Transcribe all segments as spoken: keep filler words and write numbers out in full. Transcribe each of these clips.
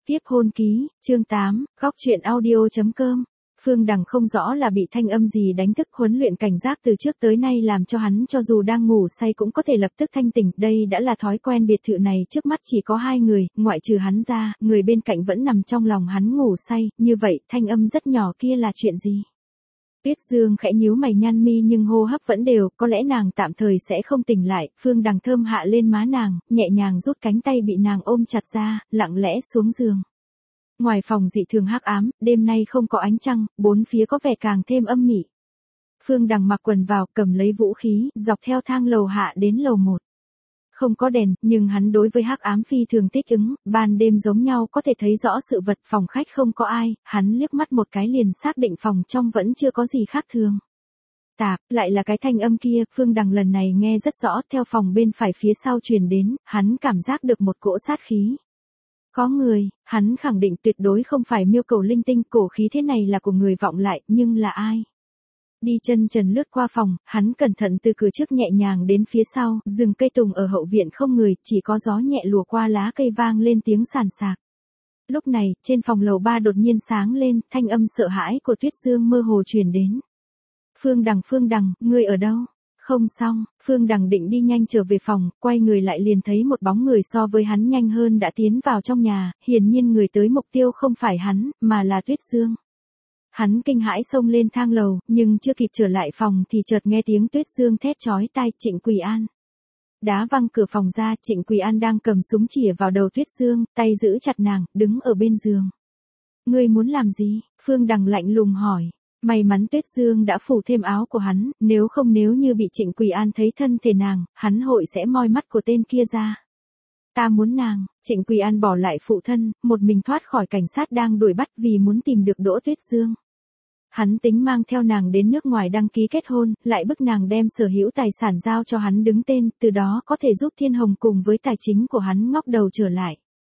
Tiếp hôn ký, chương tám, góc truyện audio chấm com. Phương Đằng không rõ là bị thanh âm gì đánh thức, huấn luyện cảnh giác từ trước tới nay làm cho hắn cho dù đang ngủ say cũng có thể lập tức thanh tỉnh, đây đã là thói quen. Biệt thự này trước mắt chỉ có hai người, ngoại trừ hắn ra, người bên cạnh vẫn nằm trong lòng hắn ngủ say, như vậy thanh âm rất nhỏ kia là chuyện gì? Tuyết Dương khẽ nhíu mày nhăn mi nhưng hô hấp vẫn đều, có lẽ nàng tạm thời sẽ không tỉnh lại. Phương Đằng thơm hạ lên má nàng, nhẹ nhàng rút cánh tay bị nàng ôm chặt ra, lặng lẽ xuống giường. Ngoài phòng dị thường hắc ám, đêm nay không có ánh trăng, bốn phía có vẻ càng thêm âm mị. Phương Đằng mặc quần vào, cầm lấy vũ khí, dọc theo thang lầu hạ đến lầu một. Không có đèn, nhưng hắn đối với hắc ám phi thường thích ứng, ban đêm giống nhau có thể thấy rõ sự vật. Phòng khách không có ai, hắn liếc mắt một cái liền xác định phòng trong vẫn chưa có gì khác thường. Tạp, lại là cái thanh âm kia, Phương Đằng lần này nghe rất rõ, theo phòng bên phải phía sau truyền đến, hắn cảm giác được một cỗ sát khí. Có người, hắn khẳng định tuyệt đối không phải miêu cầu linh tinh, cổ khí thế này là của người vọng lại, nhưng là ai? Đi chân trần lướt qua phòng, hắn cẩn thận từ cửa trước nhẹ nhàng đến phía sau, rừng cây tùng ở hậu viện không người, chỉ có gió nhẹ lùa qua lá cây vang lên tiếng sàn sạc. Lúc này, trên phòng lầu ba đột nhiên sáng lên, thanh âm sợ hãi của Tuyết Dương mơ hồ truyền đến. Phương Đằng, Phương Đằng, ngươi ở đâu? Không xong, Phương Đằng định đi nhanh trở về phòng, quay người lại liền thấy một bóng người so với hắn nhanh hơn đã tiến vào trong nhà, hiển nhiên người tới mục tiêu không phải hắn, mà là Tuyết Dương. Hắn kinh hãi xông lên thang lầu, nhưng chưa kịp trở lại phòng thì chợt nghe tiếng Tuyết Dương thét chói tai, Trịnh Quỳ An. Đá văng cửa phòng ra, Trịnh Quỳ An đang cầm súng chĩa vào đầu Tuyết Dương, tay giữ chặt nàng, đứng ở bên giường. Ngươi muốn làm gì? Phương Đằng lạnh lùng hỏi. May mắn Tuyết Dương đã phủ thêm áo của hắn, nếu không nếu như bị Trịnh Quỳ An thấy thân thể nàng, hắn hội sẽ moi mắt của tên kia ra. Ta muốn nàng. Trịnh Quỳ An bỏ lại phụ thân, một mình thoát khỏi cảnh sát đang đuổi bắt vì muốn tìm được Đỗ Tuyết Dương. Hắn tính mang theo nàng đến nước ngoài đăng ký kết hôn, lại bức nàng đem sở hữu tài sản giao cho hắn đứng tên, từ đó có thể giúp Thiên Hồng cùng với tài chính của hắn ngóc đầu trở lại.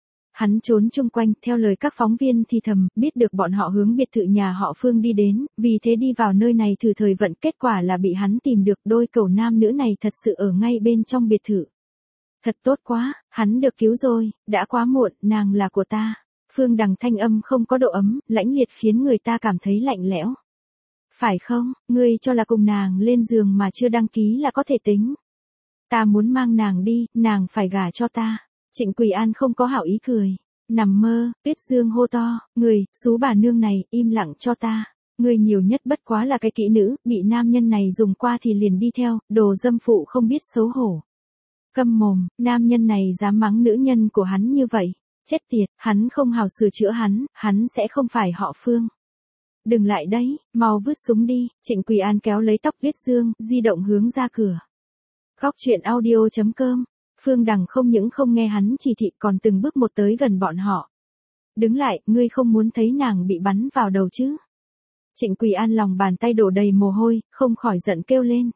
Hắn trốn chung quanh, theo lời các phóng viên thì thầm, biết được bọn họ hướng biệt thự nhà họ Phương đi đến, vì thế đi vào nơi này thử thời vận, kết quả là bị hắn tìm được. Đôi cẩu nam nữ này thật sự ở ngay bên trong biệt thự. Thật tốt quá, hắn được cứu rồi, đã quá muộn, nàng là của ta. Phương Đằng thanh âm không có độ ấm, lãnh liệt khiến người ta cảm thấy lạnh lẽo. Phải không, ngươi cho là cùng nàng lên giường mà chưa đăng ký là có thể tính. Ta muốn mang nàng đi, nàng phải gả cho ta. Trịnh Quỳ An không có hảo ý cười. Nằm mơ, Tuyết Dương hô to, người, xú bà nương này, im lặng cho ta. Người nhiều nhất bất quá là cái kỹ nữ, bị nam nhân này dùng qua thì liền đi theo, đồ dâm phụ không biết xấu hổ. Câm mồm, nam nhân này dám mắng nữ nhân của hắn như vậy. Chết tiệt, hắn không hào sửa chữa hắn, hắn sẽ không phải họ Phương. Đừng lại đấy, mau vứt súng đi. Trịnh Quỳ An kéo lấy tóc Tuyết Dương, di động hướng ra cửa. Góc truyện audio chấm com. Phương Đằng không những không nghe hắn chỉ thị còn từng bước một tới gần bọn họ. Đứng lại, ngươi không muốn thấy nàng bị bắn vào đầu chứ? Trịnh Quỳ An lòng bàn tay đổ đầy mồ hôi, không khỏi giận kêu lên.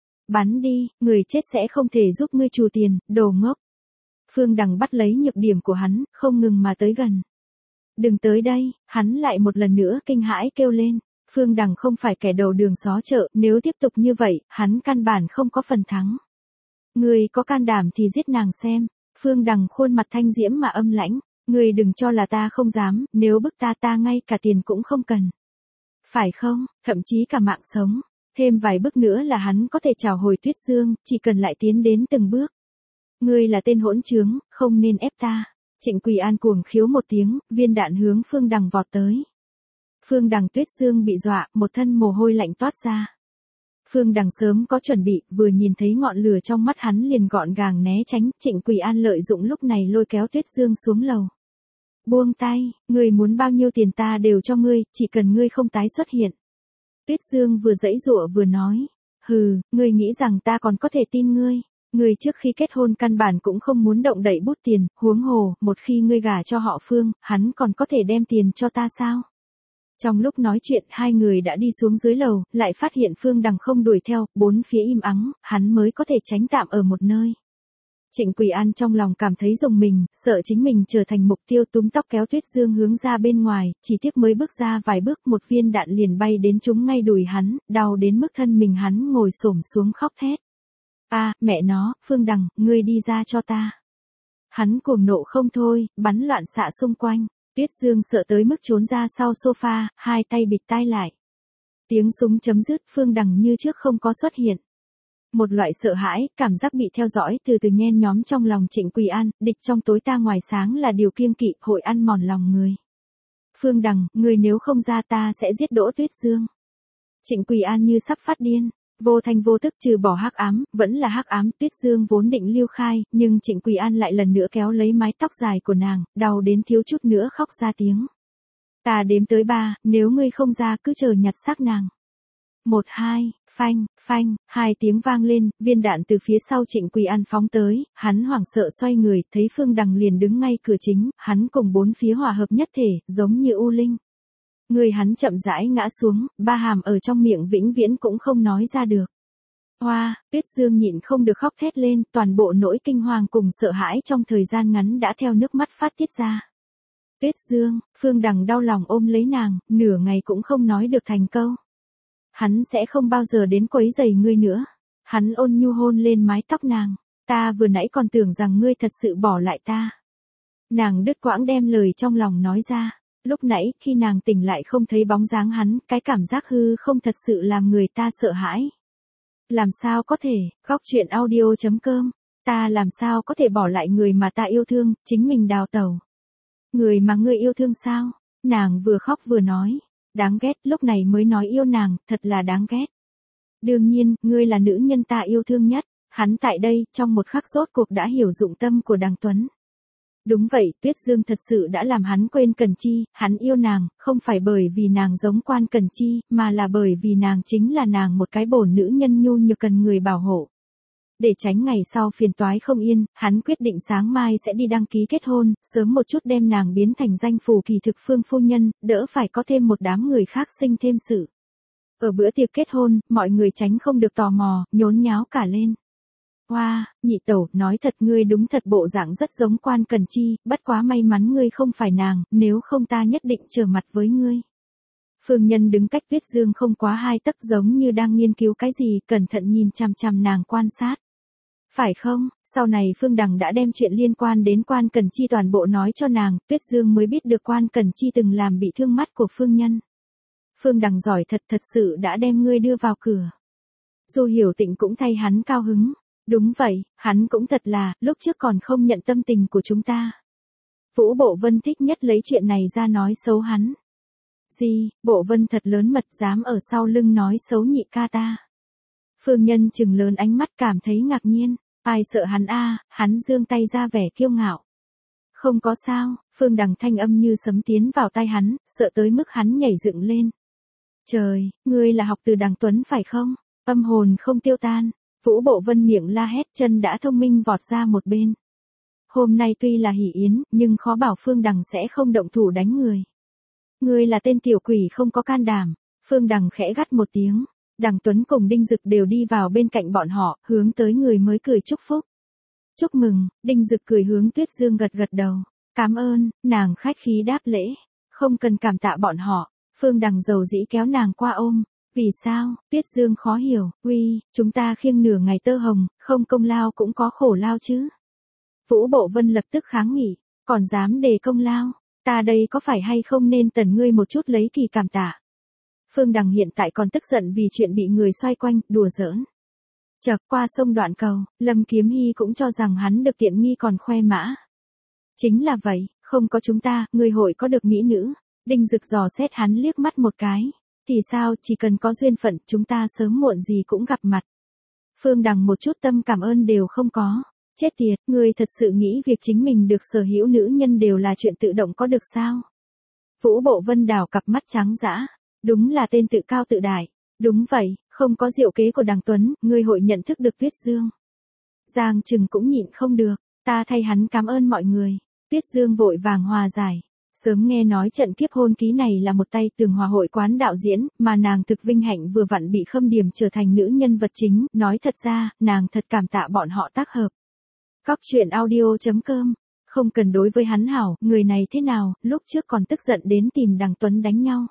Bắn đi, người chết sẽ không thể giúp ngươi trù tiền, đồ ngốc. Phương Đằng bắt lấy nhược điểm của hắn, không ngừng mà tới gần. Đừng tới đây, hắn lại một lần nữa kinh hãi kêu lên. Phương Đằng không phải kẻ đầu đường xó chợ, nếu tiếp tục như vậy, hắn căn bản không có phần thắng. Ngươi có can đảm thì giết nàng xem. Phương Đằng khuôn mặt thanh diễm mà âm lãnh. Ngươi đừng cho là ta không dám, nếu bức ta ta ngay cả tiền cũng không cần. Phải không, thậm chí cả mạng sống. Thêm vài bước nữa là hắn có thể trảo hồi Tuyết Dương, chỉ cần lại tiến đến từng bước. Ngươi là tên hỗn trướng, không nên ép ta. Trịnh Quỳ An cuồng khiếu một tiếng, viên đạn hướng Phương Đằng vọt tới. Phương Đằng Tuyết Dương bị dọa, một thân mồ hôi lạnh toát ra. Phương Đằng sớm có chuẩn bị, vừa nhìn thấy ngọn lửa trong mắt hắn liền gọn gàng né tránh. Trịnh Quỳ An lợi dụng lúc này lôi kéo Tuyết Dương xuống lầu. Buông tay, ngươi muốn bao nhiêu tiền ta đều cho ngươi, chỉ cần ngươi không tái xuất hiện. Tuyết Dương vừa giãy giụa vừa nói. Hừ, ngươi nghĩ rằng ta còn có thể tin ngươi. Ngươi trước khi kết hôn căn bản cũng không muốn động đậy bút tiền, huống hồ, một khi ngươi gả cho họ Phương, hắn còn có thể đem tiền cho ta sao? Trong lúc nói chuyện, hai người đã đi xuống dưới lầu, lại phát hiện Phương Đằng không đuổi theo, bốn phía im ắng, hắn mới có thể tránh tạm ở một nơi. Trịnh Quỳ An trong lòng cảm thấy rùng mình, sợ chính mình trở thành mục tiêu, túm tóc kéo Tuyết Dương hướng ra bên ngoài, chỉ tiếc mới bước ra vài bước một viên đạn liền bay đến trúng ngay đùi hắn, đau đến mức thân mình hắn ngồi xổm xuống khóc thét. A, à, mẹ nó, Phương Đằng, ngươi đi ra cho ta. Hắn cuồng nộ không thôi, bắn loạn xạ xung quanh. Tuyết Dương sợ tới mức trốn ra sau sofa, hai tay bịt tai lại. Tiếng súng chấm dứt, Phương Đằng như trước không có xuất hiện. Một loại sợ hãi, cảm giác bị theo dõi từ từ nhen nhóm trong lòng Trịnh Quỳ An, địch trong tối ta ngoài sáng là điều kiêng kỵ, hội ăn mòn lòng người. Phương Đằng, người nếu không ra ta sẽ giết Đỗ Tuyết Dương. Trịnh Quỳ An như sắp phát điên, vô thanh vô tức trừ bỏ hắc ám, vẫn là hắc ám. Tuyết Dương vốn định lưu khai, nhưng Trịnh Quỳ An lại lần nữa kéo lấy mái tóc dài của nàng, đau đến thiếu chút nữa khóc ra tiếng. Ta đếm tới ba, nếu ngươi không ra cứ chờ nhặt xác nàng. Một hai, phanh, phanh, hai tiếng vang lên, viên đạn từ phía sau Trịnh Quỳ An phóng tới, hắn hoảng sợ xoay người, thấy Phương Đằng liền đứng ngay cửa chính, hắn cùng bốn phía hòa hợp nhất thể, giống như u linh. Người hắn chậm rãi ngã xuống, ba hàm ở trong miệng vĩnh viễn cũng không nói ra được. Hoa, Tuyết Dương nhịn không được khóc thét lên, toàn bộ nỗi kinh hoàng cùng sợ hãi trong thời gian ngắn đã theo nước mắt phát tiết ra. Tuyết Dương, Phương Đằng đau lòng ôm lấy nàng, nửa ngày cũng không nói được thành câu. Hắn sẽ không bao giờ đến quấy rầy ngươi nữa. Hắn ôn nhu hôn lên mái tóc nàng. Ta vừa nãy còn tưởng rằng ngươi thật sự bỏ lại ta. Nàng đứt quãng đem lời trong lòng nói ra. Lúc nãy, khi nàng tỉnh lại không thấy bóng dáng hắn, cái cảm giác hư không thật sự làm người ta sợ hãi. Làm sao có thể, góc truyện audio chấm com. Ta làm sao có thể bỏ lại người mà ta yêu thương, chính mình đào tẩu. Người mà ngươi yêu thương sao? Nàng vừa khóc vừa nói. Đáng ghét, lúc này mới nói yêu nàng, thật là đáng ghét. Đương nhiên, ngươi là nữ nhân ta yêu thương nhất. Hắn tại đây, trong một khắc rốt cuộc đã hiểu dụng tâm của Đằng Tuấn. Đúng vậy, Tuyết Dương thật sự đã làm hắn quên Cần Chi, hắn yêu nàng, không phải bởi vì nàng giống Quan Cần Chi, mà là bởi vì nàng chính là nàng một cái bổn nữ nhân nhu nhược cần người bảo hộ. Để tránh ngày sau phiền toái không yên, hắn quyết định sáng mai sẽ đi đăng ký kết hôn, sớm một chút đem nàng biến thành danh phù kỳ thực Phương phu nhân, đỡ phải có thêm một đám người khác sinh thêm sự. Ở bữa tiệc kết hôn, mọi người tránh không được tò mò, nhốn nháo cả lên. Hoa, wow, nhị tẩu, nói thật ngươi đúng thật bộ dạng rất giống Quan Cần Chi, bất quá may mắn ngươi không phải nàng, nếu không ta nhất định trở mặt với ngươi. Phương Nhân đứng cách Tuyết Dương không quá hai tấc giống như đang nghiên cứu cái gì, cẩn thận nhìn chằm chằm nàng quan sát. Phải không, sau này Phương Đằng đã đem chuyện liên quan đến Quan Cần Chi toàn bộ nói cho nàng, Tuyết Dương mới biết được Quan Cần Chi từng làm bị thương mắt của Phương Nhân. Phương Đằng giỏi thật thật sự đã đem ngươi đưa vào cửa. Du Hiểu Tịnh cũng thay hắn cao hứng. Đúng vậy, hắn cũng thật là, lúc trước còn không nhận tâm tình của chúng ta. Vũ Bộ Vân thích nhất lấy chuyện này ra nói xấu hắn. Gì, Bộ Vân thật lớn mật dám ở sau lưng nói xấu nhị ca ta. Phương Nhân chừng lớn ánh mắt cảm thấy ngạc nhiên, ai sợ hắn a, hắn giương tay ra vẻ kiêu ngạo. Không có sao, Phương Đằng thanh âm như sấm tiến vào tai hắn, sợ tới mức hắn nhảy dựng lên. Trời, ngươi là học từ Đằng Tuấn phải không? Âm hồn không tiêu tan. Vũ Bộ Vân miệng la hét, chân đã thông minh vọt ra một bên. Hôm nay tuy là hỷ yến, nhưng khó bảo Phương Đằng sẽ không động thủ đánh người. Ngươi là tên tiểu quỷ không có can đảm. Phương Đằng khẽ gắt một tiếng. Đằng Tuấn cùng Đinh Dực đều đi vào bên cạnh bọn họ, hướng tới người mới cười chúc phúc. Chúc mừng, Đinh Dực cười hướng Tuyết Dương gật gật đầu. Cảm ơn, nàng khách khí đáp lễ. Không cần cảm tạ bọn họ. Phương Đằng dầu dĩ kéo nàng qua ôm. Vì sao, Tuyết Dương khó hiểu, uy, chúng ta khiêng nửa ngày tơ hồng, không công lao cũng có khổ lao chứ. Vũ Bộ Vân lập tức kháng nghị, còn dám đề công lao, ta đây có phải hay không nên tần ngươi một chút lấy kỳ cảm tạ. Phương Đằng hiện tại còn tức giận vì chuyện bị người xoay quanh, đùa giỡn. Chợt qua sông Đoạn Cầu, Lâm Kiếm Hy cũng cho rằng hắn được tiện nghi còn khoe mã. Chính là vậy, không có chúng ta, người hội có được mỹ nữ. Đinh Dực dò xét hắn liếc mắt một cái. Thì sao, chỉ cần có duyên phận, chúng ta sớm muộn gì cũng gặp mặt. Phương Đằng một chút tâm cảm ơn đều không có. Chết tiệt, ngươi thật sự nghĩ việc chính mình được sở hữu nữ nhân đều là chuyện tự động có được sao? Vũ Bộ Vân đảo cặp mắt trắng dã. Đúng là tên tự cao tự đại. Đúng vậy, không có diệu kế của Đằng Tuấn, ngươi hội nhận thức được Tuyết Dương. Giang Trừng cũng nhịn không được, ta thay hắn cảm ơn mọi người. Tuyết Dương vội vàng hòa giải. Sớm nghe nói trận kiếp hôn ký này là một tay Tường Hòa hội quán đạo diễn, mà nàng thực vinh hạnh vừa vặn bị Khâm Điểm trở thành nữ nhân vật chính, nói thật ra, nàng thật cảm tạ bọn họ tác hợp. Góc truyện audio chấm com, không cần đối với hắn hảo, người này thế nào, lúc trước còn tức giận đến tìm Đằng Tuấn đánh nhau.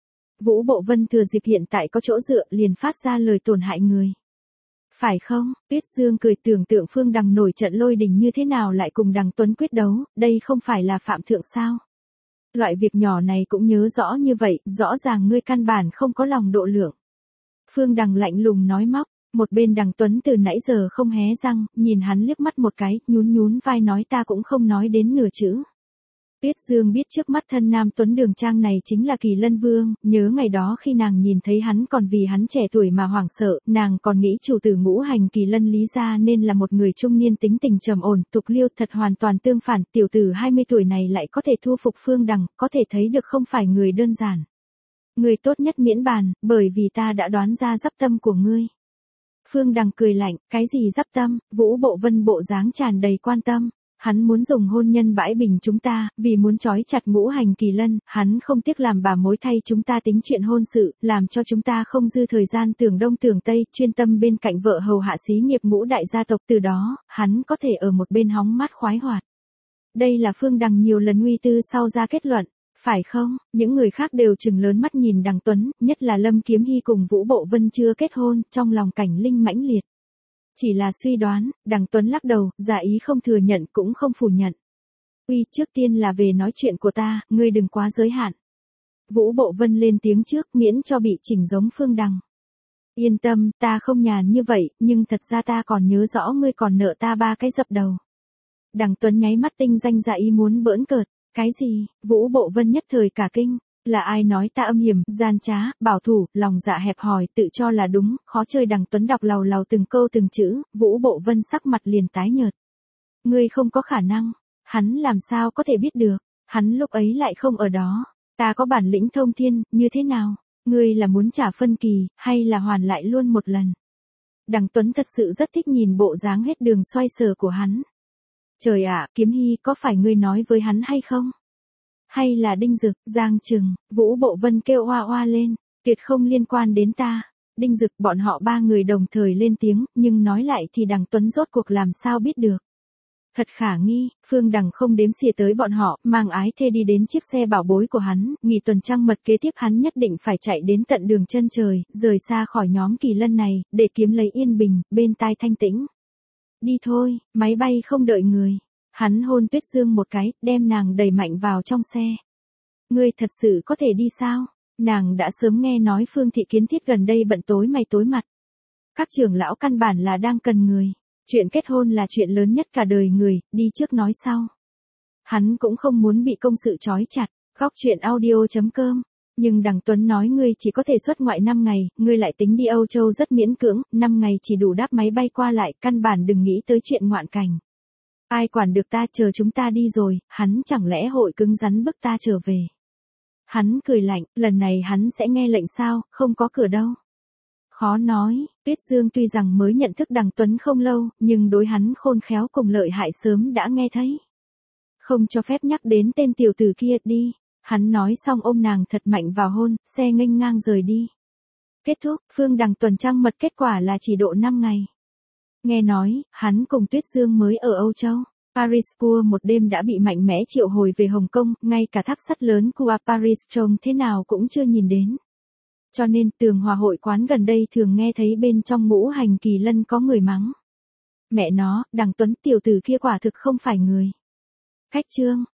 Vũ Bộ Vân thừa dịp hiện tại có chỗ dựa liền phát ra lời tổn hại người. Phải không, Tuyết Dương cười tưởng tượng Phương Đằng nổi trận lôi đình như thế nào lại cùng Đằng Tuấn quyết đấu, đây không phải là phạm thượng sao. Loại việc nhỏ này cũng nhớ rõ như vậy, rõ ràng ngươi căn bản không có lòng độ lượng. Phương Đằng lạnh lùng nói móc, một bên Đằng Tuấn từ nãy giờ không hé răng, nhìn hắn liếc mắt một cái, nhún nhún vai nói ta cũng không nói đến nửa chữ. Tuyết Dương biết trước mắt thân nam Tuấn Đường Trang này chính là Kỳ Lân Vương, nhớ ngày đó khi nàng nhìn thấy hắn còn vì hắn trẻ tuổi mà hoảng sợ, nàng còn nghĩ chủ tử ngũ hành Kỳ Lân Lý gia nên là một người trung niên tính tình trầm ổn, tục liêu, thật hoàn toàn tương phản, tiểu tử hai mươi tuổi này lại có thể thu phục Phương Đằng, có thể thấy được không phải người đơn giản. Người tốt nhất miễn bàn, bởi vì ta đã đoán ra dắp tâm của ngươi. Phương Đằng cười lạnh, cái gì dắp tâm? Vũ Bộ Vân bộ dáng tràn đầy quan tâm. Hắn muốn dùng hôn nhân bãi bình chúng ta, vì muốn trói chặt ngũ hành Kỳ Lân, hắn không tiếc làm bà mối thay chúng ta tính chuyện hôn sự, làm cho chúng ta không dư thời gian tưởng đông tưởng tây, chuyên tâm bên cạnh vợ hầu hạ xí nghiệp ngũ đại gia tộc, từ đó, hắn có thể ở một bên hóng mát khoái hoạt. Đây là Phương Đằng nhiều lần nguy tư sau ra kết luận, phải không? Những người khác đều trừng lớn mắt nhìn Đằng Tuấn, nhất là Lâm Kiếm Hy cùng Vũ Bộ Vân chưa kết hôn, trong lòng Cảnh Linh mãnh liệt. Chỉ là suy đoán, Đằng Tuấn lắc đầu, giả ý không thừa nhận cũng không phủ nhận. Uy, trước tiên là về nói chuyện của ta, ngươi đừng quá giới hạn. Vũ Bộ Vân lên tiếng trước, miễn cho bị chỉnh giống Phương Đằng. Yên tâm, ta không nhàn như vậy, nhưng thật ra ta còn nhớ rõ ngươi còn nợ ta ba cái dập đầu. Đằng Tuấn nháy mắt tinh danh giả ý muốn bỡn cợt. Cái gì? Vũ Bộ Vân nhất thời cả kinh. Là ai nói ta âm hiểm, gian trá, bảo thủ, lòng dạ hẹp hòi, tự cho là đúng, khó chơi. Đằng Tuấn đọc lầu lầu từng câu từng chữ, Vũ Bộ Vân sắc mặt liền tái nhợt. Ngươi không có khả năng, hắn làm sao có thể biết được, hắn lúc ấy lại không ở đó, ta có bản lĩnh thông thiên, như thế nào, ngươi là muốn trả phân kỳ, hay là hoàn lại luôn một lần. Đằng Tuấn thật sự rất thích nhìn bộ dáng hết đường xoay sở của hắn. Trời ạ, Kiếm Hy, có phải ngươi nói với hắn hay không? Hay là Đinh Dực, Giang Trừng? Vũ Bộ Vân kêu oa oa lên, tuyệt không liên quan đến ta. Đinh Dực, bọn họ ba người đồng thời lên tiếng, nhưng nói lại thì Đằng Tuấn rốt cuộc làm sao biết được. Thật khả nghi, Phương Đằng không đếm xỉa tới bọn họ, mang ái thê đi đến chiếc xe bảo bối của hắn, nghỉ tuần trăng mật kế tiếp hắn nhất định phải chạy đến tận đường chân trời, rời xa khỏi nhóm Kỳ Lân này, để kiếm lấy yên bình, bên tai thanh tĩnh. Đi thôi, máy bay không đợi người. Hắn hôn Tuyết Dương một cái, đem nàng đẩy mạnh vào trong xe. Ngươi thật sự có thể đi sao? Nàng đã sớm nghe nói Phương Thị Kiến Thiết gần đây bận tối mày tối mặt. Các trưởng lão căn bản là đang cần người. Chuyện kết hôn là chuyện lớn nhất cả đời người, đi trước nói sau. Hắn cũng không muốn bị công sự trói chặt. Góc chuyện audio chấm com. Nhưng Đằng Tuấn nói ngươi chỉ có thể xuất ngoại năm ngày, ngươi lại tính đi Âu Châu rất miễn cưỡng, năm ngày chỉ đủ đáp máy bay qua lại, căn bản đừng nghĩ tới chuyện ngoạn cảnh. Ai quản được ta, chờ chúng ta đi rồi, hắn chẳng lẽ hội cứng rắn bức ta trở về. Hắn cười lạnh, lần này hắn sẽ nghe lệnh sao, không có cửa đâu. Khó nói, Tuyết Dương tuy rằng mới nhận thức Đằng Tuấn không lâu, nhưng đối hắn khôn khéo cùng lợi hại sớm đã nghe thấy. Không cho phép nhắc đến tên tiểu tử kia, đi. Hắn nói xong ôm nàng thật mạnh vào hôn, xe nghênh ngang rời đi. Kết thúc, Phương Đằng tuần trăng mật kết quả là chỉ độ năm ngày. Nghe nói, hắn cùng Tuyết Dương mới ở Âu Châu. Paris Tour một đêm đã bị mạnh mẽ triệu hồi về Hồng Kông, ngay cả tháp sắt lớn của Paris trông thế nào cũng chưa nhìn đến. Cho nên, tường hòa hội quán gần đây thường nghe thấy bên trong ngũ hành Kỳ Lân có người mắng. Mẹ nó, Đằng Tuấn tiểu tử kia quả thực không phải người. Cách chương.